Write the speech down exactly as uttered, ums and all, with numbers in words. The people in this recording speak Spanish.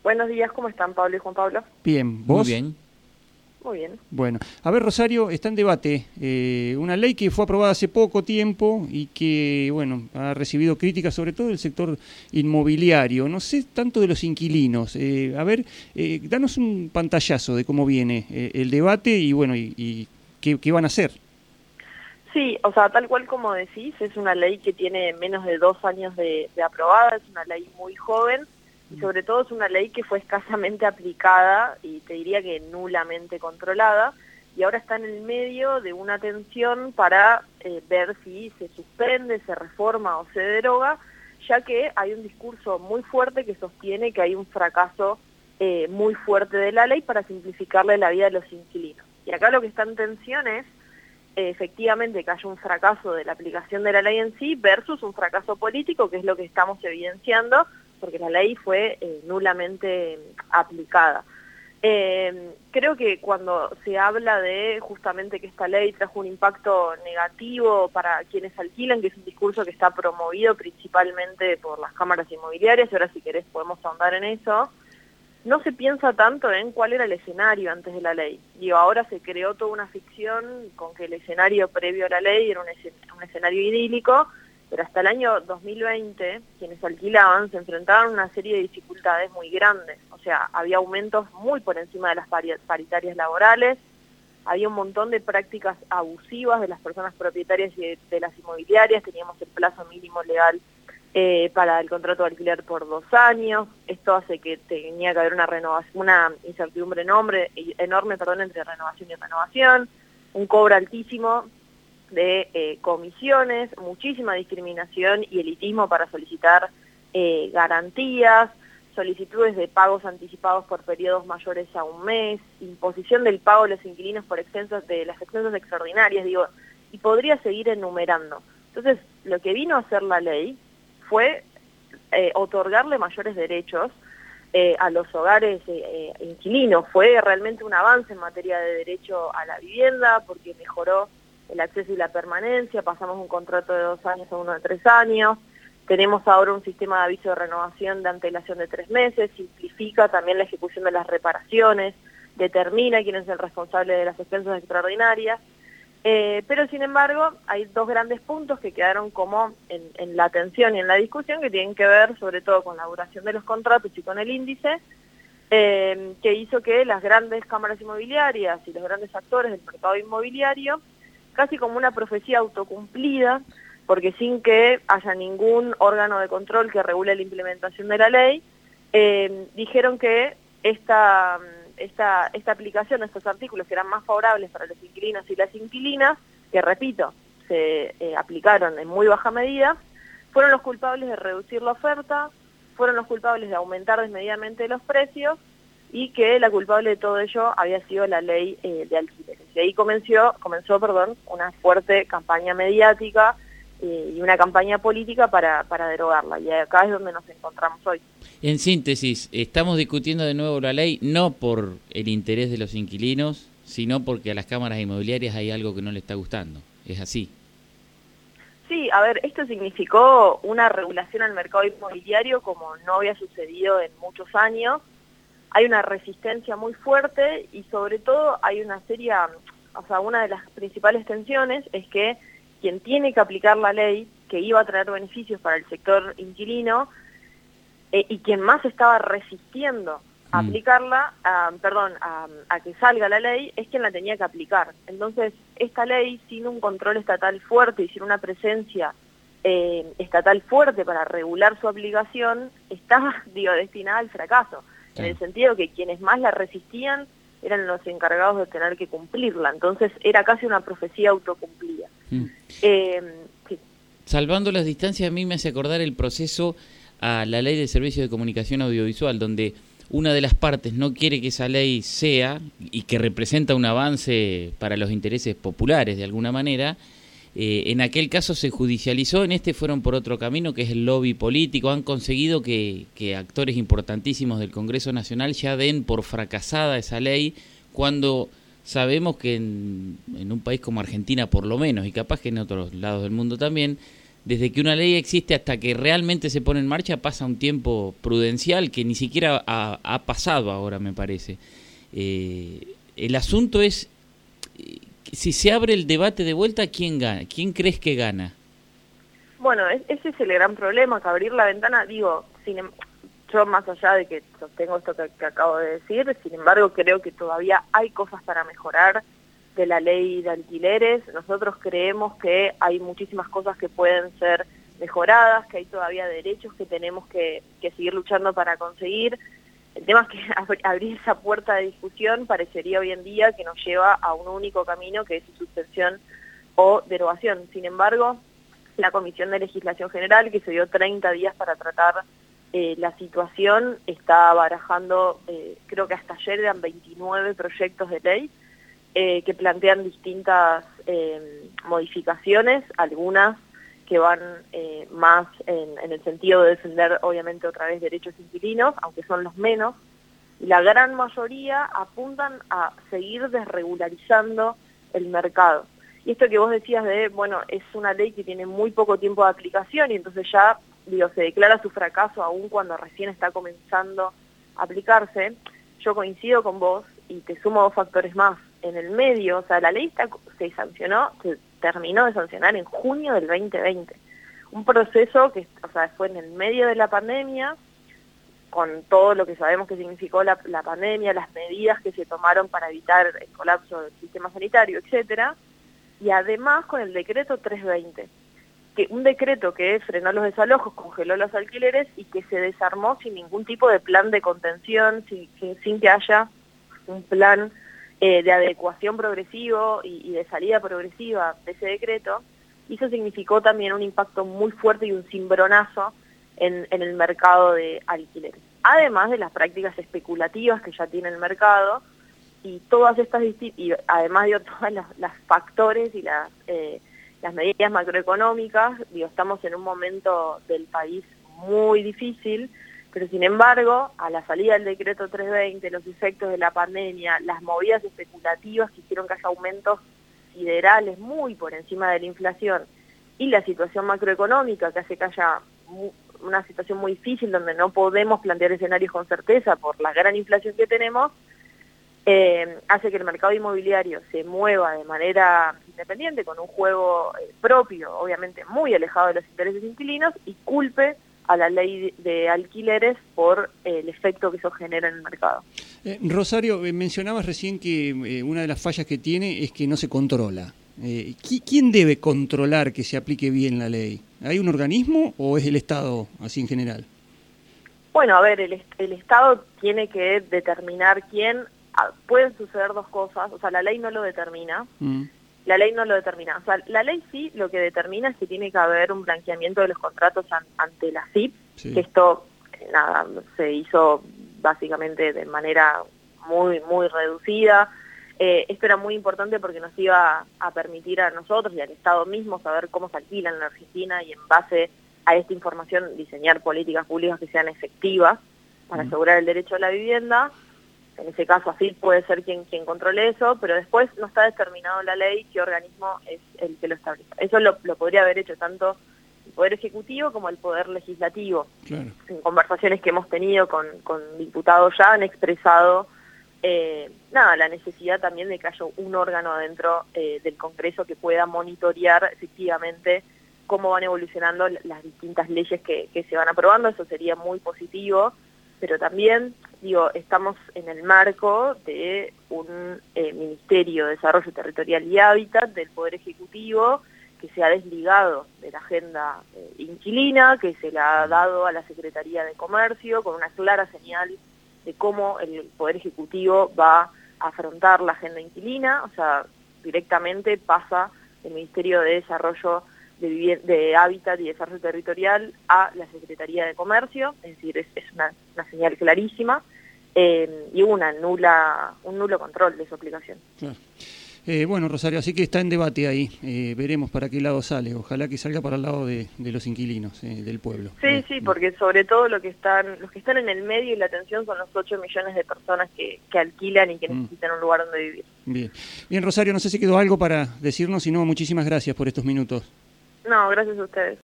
Buenos días, ¿cómo están Pablo y Juan Pablo? Bien, ¿vos? Muy bien. Muy bien. Bueno, a ver, Rosario, está en debate eh, una ley que fue aprobada hace poco tiempo y que, bueno, ha recibido críticas sobre todo del sector inmobiliario. No sé tanto de los inquilinos. Eh, a ver, eh, danos un pantallazo de cómo viene eh, el debate y, bueno, y, y qué, qué van a hacer. Sí, o sea, tal cual como decís, es una ley que tiene menos de dos años de, de aprobada, es una ley muy joven y sobre todo es una ley que fue escasamente aplicada y te diría que nulamente controlada y ahora está en el medio de una tensión para eh, ver si se suspende, se reforma o se deroga, ya que hay un discurso muy fuerte que sostiene que hay un fracaso eh, muy fuerte de la ley para simplificarle la vida a los inquilinos. Y acá lo que está en tensión es efectivamente que haya un fracaso de la aplicación de la ley en sí versus un fracaso político, que es lo que estamos evidenciando, porque la ley fue eh, nulamente aplicada. Eh, creo que cuando se habla de justamente que esta ley trajo un impacto negativo para quienes alquilan, que es un discurso que está promovido principalmente por las cámaras inmobiliarias, y ahora si querés podemos ahondar en eso, no se piensa tanto en cuál era el escenario antes de la ley. Digo, ahora se creó toda una ficción con que el escenario previo a la ley era un, escen un escenario idílico, pero hasta el año dos mil veinte quienes alquilaban se enfrentaban a una serie de dificultades muy grandes. O sea, había aumentos muy por encima de las paritarias laborales, había un montón de prácticas abusivas de las personas propietarias y de, de las inmobiliarias, teníamos el plazo mínimo legal Eh, para el contrato de alquiler por dos años. Esto hace que tenía que haber una renovación, una incertidumbre enorme, enorme perdón, entre renovación y renovación, un cobro altísimo de eh, comisiones, muchísima discriminación y elitismo para solicitar eh, garantías, solicitudes de pagos anticipados por periodos mayores a un mes, imposición del pago de los inquilinos por exentos de las exentos extraordinarias, digo, y podría seguir enumerando. Entonces, lo que vino a hacer la ley fue eh, otorgarle mayores derechos eh, a los hogares eh, eh, inquilinos. Fue realmente un avance en materia de derecho a la vivienda porque mejoró el acceso y la permanencia, pasamos un contrato de dos años a uno de tres años, tenemos ahora un sistema de aviso de renovación de antelación de tres meses, simplifica también la ejecución de las reparaciones, determina quién es el responsable de las expensas extraordinarias. Eh, pero sin embargo hay dos grandes puntos que quedaron como en, en la atención y en la discusión que tienen que ver sobre todo con la duración de los contratos y con el índice, eh, que hizo que las grandes cámaras inmobiliarias y los grandes actores del mercado inmobiliario, casi como una profecía autocumplida, porque sin que haya ningún órgano de control que regule la implementación de la ley, eh, dijeron que esta... Esta, esta aplicación, estos artículos que eran más favorables para los inquilinos y las inquilinas, que repito, se eh, aplicaron en muy baja medida, fueron los culpables de reducir la oferta, fueron los culpables de aumentar desmedidamente los precios y que la culpable de todo ello había sido la ley eh, de alquileres. Y ahí comenzó, comenzó perdón, una fuerte campaña mediática eh, y una campaña política para, para derogarla. Y acá es donde nos encontramos hoy. En síntesis, estamos discutiendo de nuevo la ley no por el interés de los inquilinos, sino porque a las cámaras inmobiliarias hay algo que no le está gustando. ¿Es así? Sí, a ver, esto significó una regulación al mercado inmobiliario como no había sucedido en muchos años. Hay una resistencia muy fuerte y sobre todo hay una seria, o sea, una de las principales tensiones es que quien tiene que aplicar la ley, que iba a traer beneficios para el sector inquilino, Eh, y quien más estaba resistiendo a mm. aplicarla, a, perdón, a, a que salga la ley, es quien la tenía que aplicar. Entonces, esta ley, sin un control estatal fuerte y sin una presencia eh, estatal fuerte para regular su aplicación, estaba, digo, destinada al fracaso. Sí. En el sentido que quienes más la resistían eran los encargados de tener que cumplirla. Entonces, era casi una profecía autocumplida. Mm. Eh, sí. Salvando las distancias, a mí me hace acordar el proceso a la ley de servicios de comunicación audiovisual, donde una de las partes no quiere que esa ley sea, y que representa un avance para los intereses populares de alguna manera, eh, en aquel caso se judicializó, en este fueron por otro camino, que es el lobby político. Han conseguido que, que actores importantísimos del Congreso Nacional ya den por fracasada esa ley, cuando sabemos que en, en un país como Argentina por lo menos, y capaz que en otros lados del mundo también, desde que una ley existe hasta que realmente se pone en marcha pasa un tiempo prudencial que ni siquiera ha, ha pasado ahora, me parece. Eh, el asunto es, si se abre el debate de vuelta, ¿quién gana? ¿Quién crees que gana? Bueno, es, ese es el gran problema, que abrir la ventana, digo, sin, yo más allá de que sostengo esto que, que acabo de decir, sin embargo creo que todavía hay cosas para mejorar de la ley de alquileres. Nosotros creemos que hay muchísimas cosas que pueden ser mejoradas, que hay todavía derechos que tenemos que, que seguir luchando para conseguir. El tema es que abrir esa puerta de discusión parecería hoy en día que nos lleva a un único camino, que es su suspensión o derogación. Sin embargo, la Comisión de Legislación General, que se dio treinta días para tratar eh, la situación, está barajando, eh, creo que hasta ayer eran veintinueve proyectos de ley, Eh, que plantean distintas eh, modificaciones, algunas que van eh, más en, en el sentido de defender, obviamente, otra vez derechos inquilinos, aunque son los menos. La gran mayoría apuntan a seguir desregularizando el mercado. Y esto que vos decías de, bueno, es una ley que tiene muy poco tiempo de aplicación y entonces ya, digo, se declara su fracaso aún cuando recién está comenzando a aplicarse. Yo coincido con vos y te sumo dos factores más. En el medio, o sea, la ley está, se sancionó, se terminó de sancionar en junio del veinte veinte. Un proceso que, o sea, fue en el medio de la pandemia, con todo lo que sabemos que significó la, la pandemia, las medidas que se tomaron para evitar el colapso del sistema sanitario, etcétera, y además con el decreto trescientos veinte, que un decreto que frenó los desalojos, congeló los alquileres y que se desarmó sin ningún tipo de plan de contención, sin, sin, sin que haya un plan eh, de adecuación progresivo y, y de salida progresiva de ese decreto. Y eso significó también un impacto muy fuerte y un cimbronazo en, en el mercado de alquileres. Además de las prácticas especulativas que ya tiene el mercado, y todas estas y además de todas las, las factores y las, eh, las medidas macroeconómicas, digo, estamos en un momento del país muy difícil, pero sin embargo, a la salida del decreto trescientos veinte, los efectos de la pandemia, las movidas especulativas que hicieron que haya aumentos siderales muy por encima de la inflación, y la situación macroeconómica que hace que haya una situación muy difícil donde no podemos plantear escenarios con certeza por la gran inflación que tenemos, eh, hace que el mercado inmobiliario se mueva de manera independiente, con un juego eh, propio, obviamente muy alejado de los intereses inquilinos, y culpe a la ley de alquileres por eh, el efecto que eso genera en el mercado. Eh, Rosario, eh, mencionabas recién que eh, una de las fallas que tiene es que no se controla. Eh, ¿Quién debe controlar que se aplique bien la ley? ¿Hay un organismo o es el Estado, así en general? Bueno, a ver, el, el Estado tiene que determinar quién. Ah, pueden suceder dos cosas, o sea, la ley no lo determina. Mm. La ley no lo determina. O sea, la ley sí lo que determina es que tiene que haber un blanqueamiento de los contratos an, ante la C I P, sí. Que esto, nada, se hizo básicamente de manera muy, muy reducida. Eh, esto era muy importante porque nos iba a permitir a nosotros y al Estado mismo saber cómo se alquila en la Argentina y en base a esta información diseñar políticas públicas que sean efectivas para mm. asegurar el derecho a la vivienda. En ese caso, así puede ser quien, quien controle eso, pero después no está determinado en la ley qué organismo es el que lo establece. Eso lo, lo podría haber hecho tanto el Poder Ejecutivo como el Poder Legislativo. Claro. En conversaciones que hemos tenido con, con diputados ya han expresado eh, nada, la necesidad también de que haya un órgano adentro eh, del Congreso que pueda monitorear efectivamente cómo van evolucionando las distintas leyes que, que se van aprobando. Eso sería muy positivo, pero también, digo, estamos en el marco de un eh, Ministerio de Desarrollo Territorial y Hábitat del Poder Ejecutivo que se ha desligado de la agenda eh, inquilina, que se la ha dado a la Secretaría de Comercio con una clara señal de cómo el Poder Ejecutivo va a afrontar la agenda inquilina. O sea, directamente pasa del Ministerio de Desarrollo de, de Hábitat y Desarrollo Territorial a la Secretaría de Comercio, es decir, es, es una, una señal clarísima, eh, y una nula, un nulo control de su aplicación. Claro. Eh, bueno, Rosario, así que está en debate ahí, eh, veremos para qué lado sale, ojalá que salga para el lado de, de los inquilinos, eh, del pueblo. Sí, eh, sí, porque sobre todo lo que están, los que están en el medio y la atención son los ocho millones de personas que, que alquilan y que mm. necesitan un lugar donde vivir. Bien. Bien, Rosario, no sé si quedó algo para decirnos, si no, muchísimas gracias por estos minutos. No, gracias a ustedes.